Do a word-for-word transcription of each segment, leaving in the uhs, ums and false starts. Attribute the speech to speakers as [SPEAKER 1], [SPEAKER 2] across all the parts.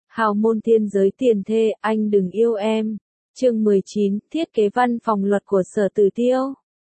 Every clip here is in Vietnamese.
[SPEAKER 1] Hào môn thiên giới tiền thê, anh đừng yêu em. Chương mười chín, thiết kế văn phòng luật của Sở Tử Tiêu.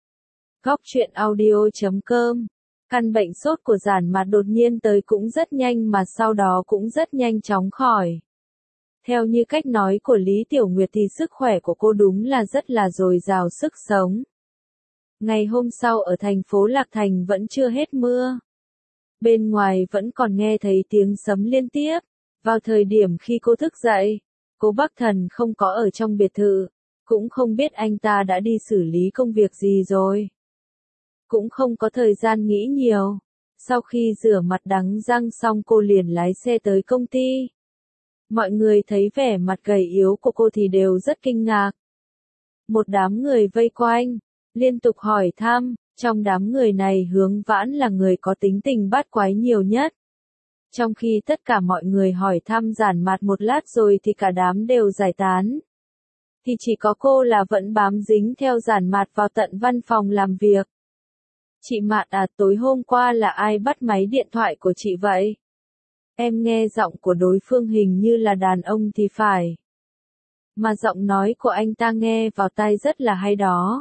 [SPEAKER 1] Góc truyện audio chấm com. Căn bệnh sốt của Giản Mạt đột nhiên tới cũng rất nhanh mà sau đó cũng rất nhanh chóng khỏi. Theo như cách nói của Lý Tiểu Nguyệt thì sức khỏe của cô đúng là rất là dồi dào sức sống. Ngày hôm sau ở thành phố Lạc Thành vẫn chưa hết mưa. Bên ngoài vẫn còn nghe thấy tiếng sấm liên tiếp. Vào thời điểm khi cô thức dậy, cô Bắc Thần không có ở trong biệt thự, cũng không biết anh ta đã đi xử lý công việc gì rồi. Cũng không có thời gian nghĩ nhiều. Sau khi rửa mặt đánh răng xong cô liền lái xe tới công ty. Mọi người thấy vẻ mặt gầy yếu của cô thì đều rất kinh ngạc. Một đám người vây quanh, liên tục hỏi thăm, trong đám người này Hướng Vãn là người có tính tình bát quái nhiều nhất. Trong khi tất cả mọi người hỏi thăm Giản Mạt một lát rồi thì cả đám đều giải tán. Thì chỉ có cô là vẫn bám dính theo Giản Mạt vào tận văn phòng làm việc. Chị Mạt à, tối hôm qua là ai bắt máy điện thoại của chị vậy? Em nghe giọng của đối phương hình như là đàn ông thì phải. Mà giọng nói của anh ta nghe vào tai rất là hay đó.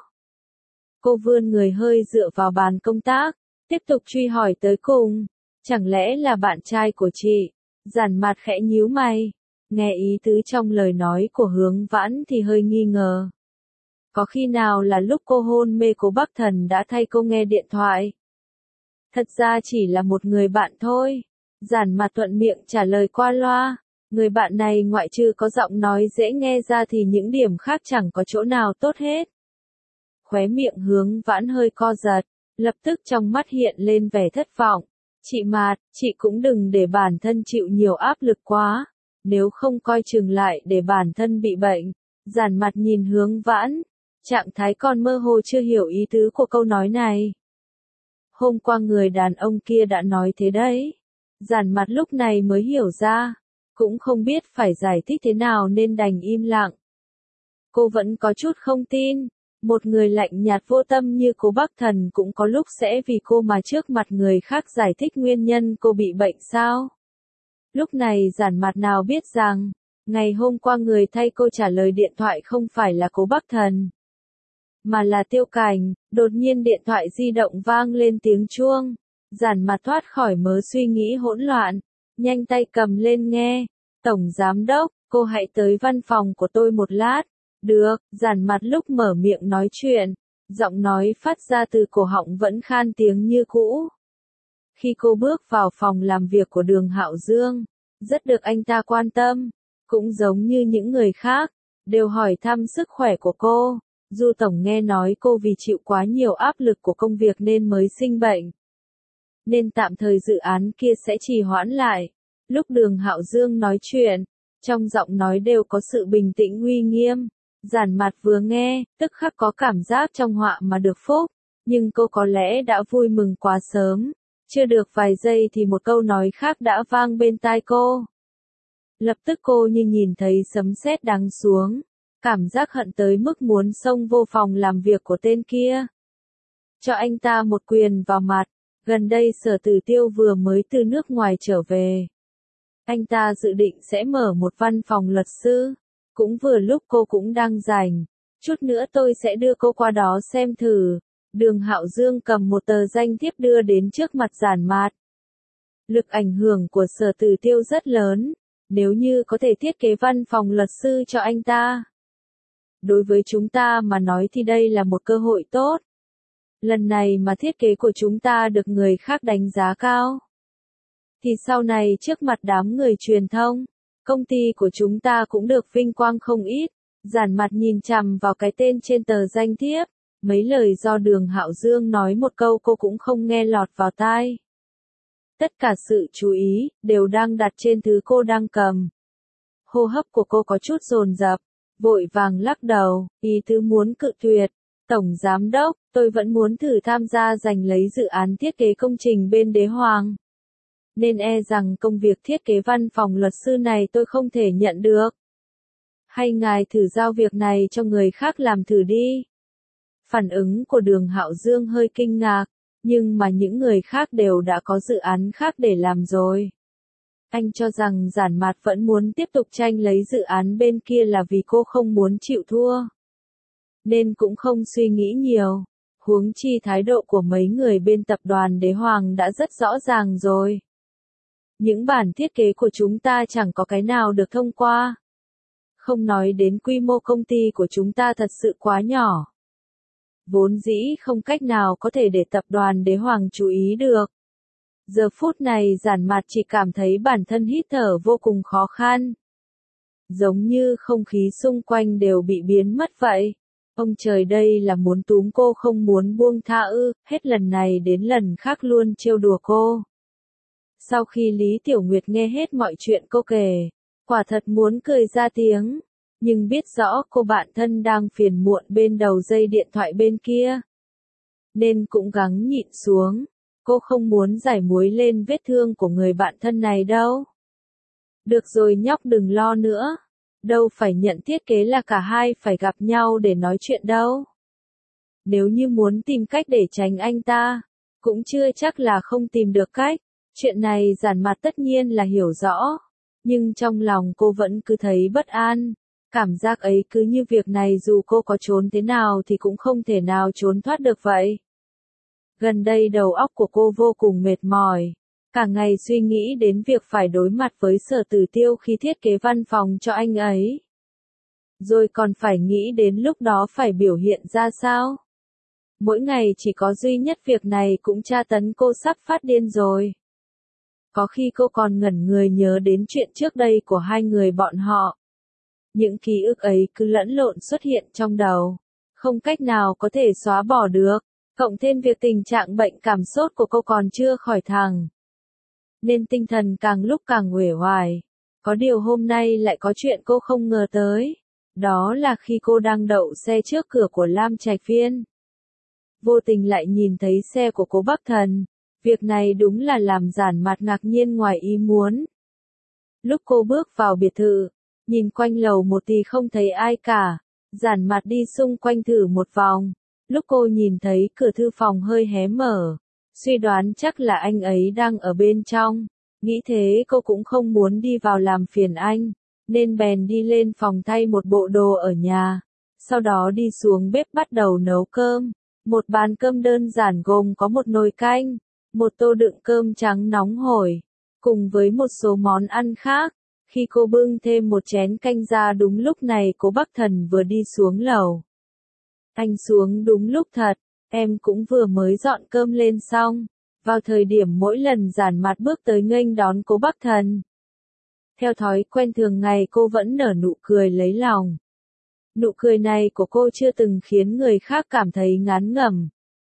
[SPEAKER 1] Cô vươn người hơi dựa vào bàn công tác, tiếp tục truy hỏi tới cùng. Chẳng lẽ là bạn trai của chị? Giản Mạt khẽ nhíu mày. Nghe ý tứ trong lời nói của Hướng Vãn thì hơi nghi ngờ. Có khi nào là lúc cô hôn mê cô Bắc Thần đã thay cô nghe điện thoại? Thật ra chỉ là một người bạn thôi. Giản Mạt thuận miệng trả lời qua loa. Người bạn này ngoại trừ có giọng nói dễ nghe ra thì những điểm khác chẳng có chỗ nào tốt hết. Khóe miệng Hướng Vãn hơi co giật, lập tức trong mắt hiện lên vẻ thất vọng. Chị Mạt, chị cũng đừng để bản thân chịu nhiều áp lực quá, nếu không coi chừng lại để bản thân bị bệnh. Giản Mạt nhìn Hướng Vãn, trạng thái còn mơ hồ chưa hiểu ý tứ của câu nói này. Hôm qua người đàn ông kia đã nói thế đấy. Giản Mạt lúc này mới hiểu ra, cũng không biết phải giải thích thế nào nên đành im lặng. Cô vẫn có chút không tin. Một người lạnh nhạt vô tâm như cô Bắc Thần cũng có lúc sẽ vì cô mà trước mặt người khác giải thích nguyên nhân cô bị bệnh sao? Lúc này Giản Mạt nào biết rằng, ngày hôm qua người thay cô trả lời điện thoại không phải là cô Bắc Thần, mà là Tiêu Cảnh. Đột nhiên điện thoại di động vang lên tiếng chuông. Giản Mạt thoát khỏi mớ suy nghĩ hỗn loạn, nhanh tay cầm lên nghe. Tổng Giám Đốc, cô hãy tới văn phòng của tôi một lát. Được, Giản Mạt lúc mở miệng nói chuyện, giọng nói phát ra từ cổ họng vẫn khan tiếng như cũ. Khi cô bước vào phòng làm việc của Đường Hạo Dương, rất được anh ta quan tâm, cũng giống như những người khác, đều hỏi thăm sức khỏe của cô. Du Tổng nghe nói cô vì chịu quá nhiều áp lực của công việc nên mới sinh bệnh, nên tạm thời dự án kia sẽ trì hoãn lại. Lúc Đường Hạo Dương nói chuyện, trong giọng nói đều có sự bình tĩnh uy nghiêm. Giản Mạt vừa nghe, tức khắc có cảm giác trong họa mà được phúc, nhưng cô có lẽ đã vui mừng quá sớm. Chưa được vài giây thì một câu nói khác đã vang bên tai cô. Lập tức cô như nhìn thấy sấm sét giáng xuống, cảm giác hận tới mức muốn xông vô phòng làm việc của tên kia. Cho anh ta một quyền vào mặt. Gần đây Sở Tử Tiêu vừa mới từ nước ngoài trở về. Anh ta dự định sẽ mở một văn phòng luật sư. Cũng vừa lúc cô cũng đang rảnh, chút nữa tôi sẽ đưa cô qua đó xem thử. Đường Hạo Dương cầm một tờ danh thiếp đưa đến trước mặt Giản Mạt. Lực ảnh hưởng của Sở Tử Tiêu rất lớn, nếu như có thể thiết kế văn phòng luật sư cho anh ta. Đối với chúng ta mà nói thì đây là một cơ hội tốt. Lần này mà thiết kế của chúng ta được người khác đánh giá cao, thì sau này trước mặt đám người truyền thông, công ty của chúng ta cũng được vinh quang không ít. Giản Mạt nhìn chằm vào cái tên trên tờ danh thiếp, mấy lời do Đường Hạo Dương nói một câu cô cũng không nghe lọt vào tai. Tất cả sự chú ý, đều đang đặt trên thứ cô đang cầm. Hô hấp của cô có chút dồn dập, vội vàng lắc đầu, ý tứ muốn cự tuyệt. Tổng Giám Đốc, tôi vẫn muốn thử tham gia giành lấy dự án thiết kế công trình bên Đế Hoàng. Nên e rằng công việc thiết kế văn phòng luật sư này tôi không thể nhận được. Hay ngài thử giao việc này cho người khác làm thử đi. Phản ứng của Đường Hạo Dương hơi kinh ngạc, nhưng mà những người khác đều đã có dự án khác để làm rồi. Anh cho rằng Giản Mạt vẫn muốn tiếp tục tranh lấy dự án bên kia là vì cô không muốn chịu thua. Nên cũng không suy nghĩ nhiều. Huống chi thái độ của mấy người bên tập đoàn Đế Hoàng đã rất rõ ràng rồi. Những bản thiết kế của chúng ta chẳng có cái nào được thông qua. Không nói đến quy mô công ty của chúng ta thật sự quá nhỏ. Vốn dĩ không cách nào có thể để tập đoàn Đế Hoàng chú ý được. Giờ phút này Giản Mạt chỉ cảm thấy bản thân hít thở vô cùng khó khăn. Giống như không khí xung quanh đều bị biến mất vậy. Ông trời đây là muốn túm cô không muốn buông tha ư, hết lần này đến lần khác luôn trêu đùa cô. Sau khi Lý Tiểu Nguyệt nghe hết mọi chuyện cô kể, quả thật muốn cười ra tiếng, nhưng biết rõ cô bạn thân đang phiền muộn bên đầu dây điện thoại bên kia. Nên cũng gắng nhịn xuống, cô không muốn giải muối lên vết thương của người bạn thân này đâu. Được rồi nhóc đừng lo nữa. Đâu phải nhận thiết kế là cả hai phải gặp nhau để nói chuyện đâu. Nếu như muốn tìm cách để tránh anh ta, cũng chưa chắc là không tìm được cách. Chuyện này Giản Mạt tất nhiên là hiểu rõ, nhưng trong lòng cô vẫn cứ thấy bất an. Cảm giác ấy cứ như việc này dù cô có trốn thế nào thì cũng không thể nào trốn thoát được vậy. Gần đây đầu óc của cô vô cùng mệt mỏi. Cả ngày suy nghĩ đến việc phải đối mặt với Sở Tử Tiêu khi thiết kế văn phòng cho anh ấy. Rồi còn phải nghĩ đến lúc đó phải biểu hiện ra sao. Mỗi ngày chỉ có duy nhất việc này cũng tra tấn cô sắp phát điên rồi. Có khi cô còn ngẩn người nhớ đến chuyện trước đây của hai người bọn họ. Những ký ức ấy cứ lẫn lộn xuất hiện trong đầu. Không cách nào có thể xóa bỏ được. Cộng thêm việc tình trạng bệnh cảm sốt của cô còn chưa khỏi thẳng. Nên tinh thần càng lúc càng uể oải. Có điều hôm nay lại có chuyện cô không ngờ tới. Đó là khi cô đang đậu xe trước cửa của Lam Trạch Viên. Vô tình lại nhìn thấy xe của cố Bắc Thần. Việc này đúng là làm Giản Mạt ngạc nhiên ngoài ý muốn. Lúc cô bước vào biệt thự, nhìn quanh lầu một thì không thấy ai cả. Giản Mạt đi xung quanh thử một vòng. Lúc cô nhìn thấy cửa thư phòng hơi hé mở, suy đoán chắc là anh ấy đang ở bên trong. Nghĩ thế cô cũng không muốn đi vào làm phiền anh, nên bèn đi lên phòng thay một bộ đồ ở nhà. Sau đó đi xuống bếp bắt đầu nấu cơm. Một bàn cơm đơn giản gồm có một nồi canh, một tô đựng cơm trắng nóng hổi, cùng với một số món ăn khác. Khi cô bưng thêm một chén canh ra đúng lúc này cố Bắc Thần vừa đi xuống lầu. Anh xuống đúng lúc thật, em cũng vừa mới dọn cơm lên xong. Vào thời điểm mỗi lần Giản Mạt bước tới nghênh đón cố Bắc Thần. Theo thói quen thường ngày cô vẫn nở nụ cười lấy lòng. Nụ cười này của cô chưa từng khiến người khác cảm thấy ngán ngẩm.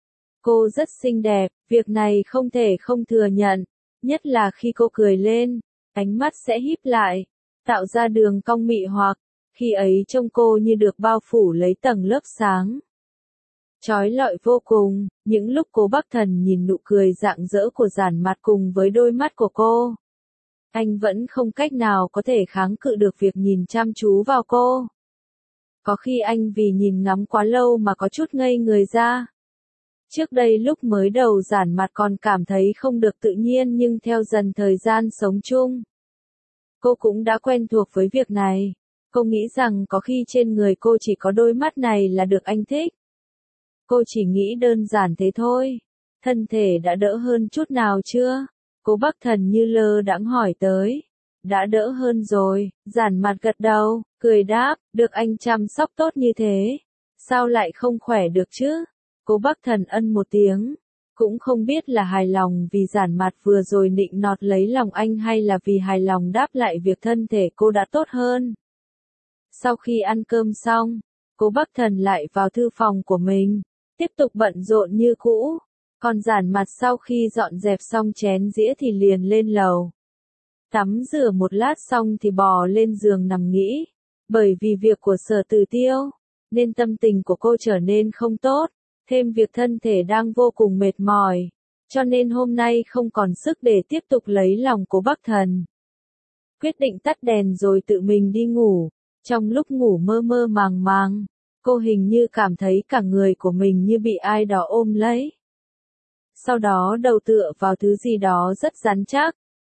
[SPEAKER 1] Cô rất xinh đẹp, việc này không thể không thừa nhận. Nhất là khi cô cười lên, ánh mắt sẽ híp lại, tạo ra đường cong mị hoặc. Khi ấy trông cô như được bao phủ lấy tầng lớp sáng. Chói lọi vô cùng, những lúc cố Bắc Thần nhìn nụ cười rạng rỡ của Giản Mạt cùng với đôi mắt của cô. Anh vẫn không cách nào có thể kháng cự được việc nhìn chăm chú vào cô. Có khi anh vì nhìn ngắm quá lâu mà có chút ngây người ra. Trước đây lúc mới đầu Giản Mạt còn cảm thấy không được tự nhiên nhưng theo dần thời gian sống chung, cô cũng đã quen thuộc với việc này. Cô nghĩ rằng có khi trên người cô chỉ có đôi mắt này là được anh thích. Cô chỉ nghĩ đơn giản thế thôi. Thân thể đã đỡ hơn chút nào chưa? Cố Bắc Thần như lơ đãng hỏi tới. Đã đỡ hơn rồi, Giản Mạt gật đầu, cười đáp, được anh chăm sóc tốt như thế. Sao lại không khỏe được chứ? Cố Bắc Thần ân một tiếng. Cũng không biết là hài lòng vì Giản Mạt vừa rồi nịnh nọt lấy lòng anh hay là vì hài lòng đáp lại việc thân thể cô đã tốt hơn. Sau khi ăn cơm xong, cố Bắc Thần lại vào thư phòng của mình, tiếp tục bận rộn như cũ. Còn Giản Mạt sau khi dọn dẹp xong chén dĩa thì liền lên lầu. Tắm rửa một lát xong thì bò lên giường nằm nghĩ. Bởi vì việc của Sở Tử Tiêu, nên tâm tình của cô trở nên không tốt. Thêm việc thân thể đang vô cùng mệt mỏi. Cho nên hôm nay không còn sức để tiếp tục lấy lòng cố Bắc Thần. Quyết định tắt đèn rồi tự mình đi ngủ. Trong lúc ngủ mơ mơ màng màng, cô hình như cảm thấy cả người của mình như bị ai đó ôm lấy. Sau đó đầu tựa vào thứ gì đó rất rắn chắc,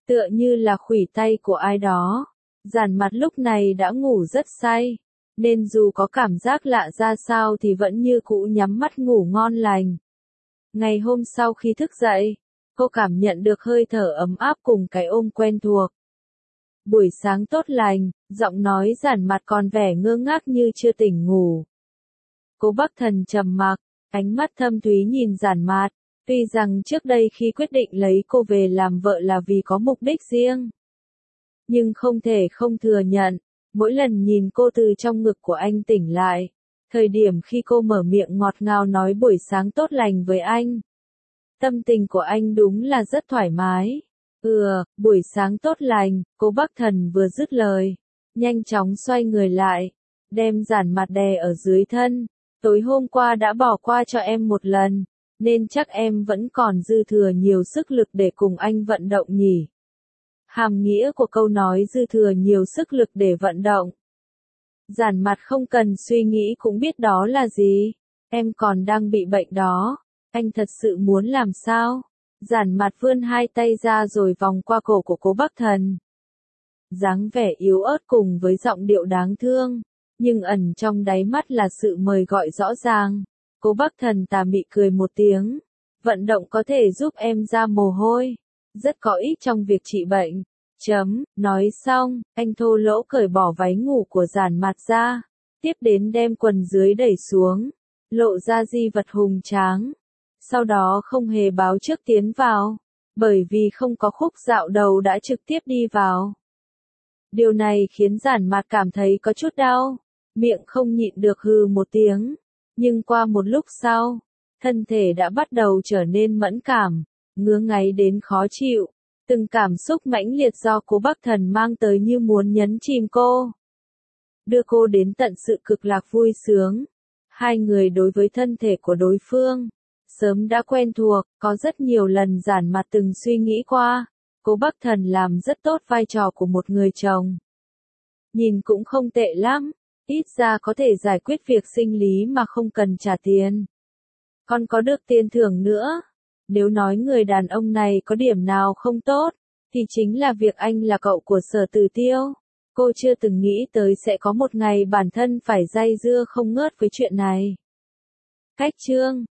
[SPEAKER 1] tựa như là khuỷu tay của ai đó. Giản Mặt lúc này đã ngủ rất say, nên dù có cảm giác lạ ra sao thì vẫn như cũ nhắm mắt ngủ ngon lành. Ngày hôm sau khi thức dậy, cô cảm nhận được hơi thở ấm áp cùng cái ôm quen thuộc. Buổi sáng tốt lành, giọng nói Giản Mặt còn vẻ ngơ ngác như chưa tỉnh ngủ. Cố Bắc Thần trầm mặc, ánh mắt thâm thúy nhìn Giản Mặt, tuy rằng trước đây khi quyết định lấy cô về làm vợ là vì có mục đích riêng. Nhưng không thể không thừa nhận, mỗi lần nhìn cô từ trong ngực của anh tỉnh lại, thời điểm khi cô mở miệng ngọt ngào nói buổi sáng tốt lành với anh, tâm tình của anh đúng là rất thoải mái. Ừ, buổi sáng tốt lành, Cố Bắc Thần vừa dứt lời, nhanh chóng xoay người lại, đem Giản Mặt đè ở dưới thân. Tối hôm qua đã bỏ qua cho em một lần, nên chắc em vẫn còn dư thừa nhiều sức lực để cùng anh vận động nhỉ. Hàm nghĩa của câu nói dư thừa nhiều sức lực để vận động. Giản Mặt không cần suy nghĩ cũng biết đó là gì. Em còn đang bị bệnh đó. Anh thật sự muốn làm sao? Giản Mặt vươn hai tay ra rồi vòng qua cổ của Cố Bắc Thần. Dáng vẻ yếu ớt cùng với giọng điệu đáng thương, nhưng ẩn trong đáy mắt là sự mời gọi rõ ràng. Cố Bắc Thần tà mị cười một tiếng. Vận động có thể giúp em ra mồ hôi, rất có ích trong việc trị bệnh. Chấm, nói xong, anh thô lỗ cởi bỏ váy ngủ của Giản Mặt ra, tiếp đến đem quần dưới đẩy xuống, lộ ra di vật hùng tráng. Sau đó không hề báo trước tiến vào, bởi vì không có khúc dạo đầu đã trực tiếp đi vào. Điều này khiến Giản Mặt cảm thấy có chút đau, miệng không nhịn được hừ một tiếng, nhưng qua một lúc sau, thân thể đã bắt đầu trở nên mẫn cảm, ngứa ngáy đến khó chịu. Từng cảm xúc mãnh liệt do Cố Bắc Thần mang tới như muốn nhấn chìm cô, đưa cô đến tận sự cực lạc vui sướng. Hai người đối với thân thể của đối phương sớm đã quen thuộc, có rất nhiều lần Giản Mặt từng suy nghĩ qua, Cố Bắc Thần làm rất tốt vai trò của một người chồng. Nhìn cũng không tệ lắm, ít ra có thể giải quyết việc sinh lý mà không cần trả tiền. Còn có được tiền thưởng nữa. Nếu nói người đàn ông này có điểm nào không tốt, thì chính là việc anh là cậu của Sở Tử Tiêu. Cô chưa từng nghĩ tới sẽ có một ngày bản thân phải day dưa không ngớt với chuyện này. Cách chương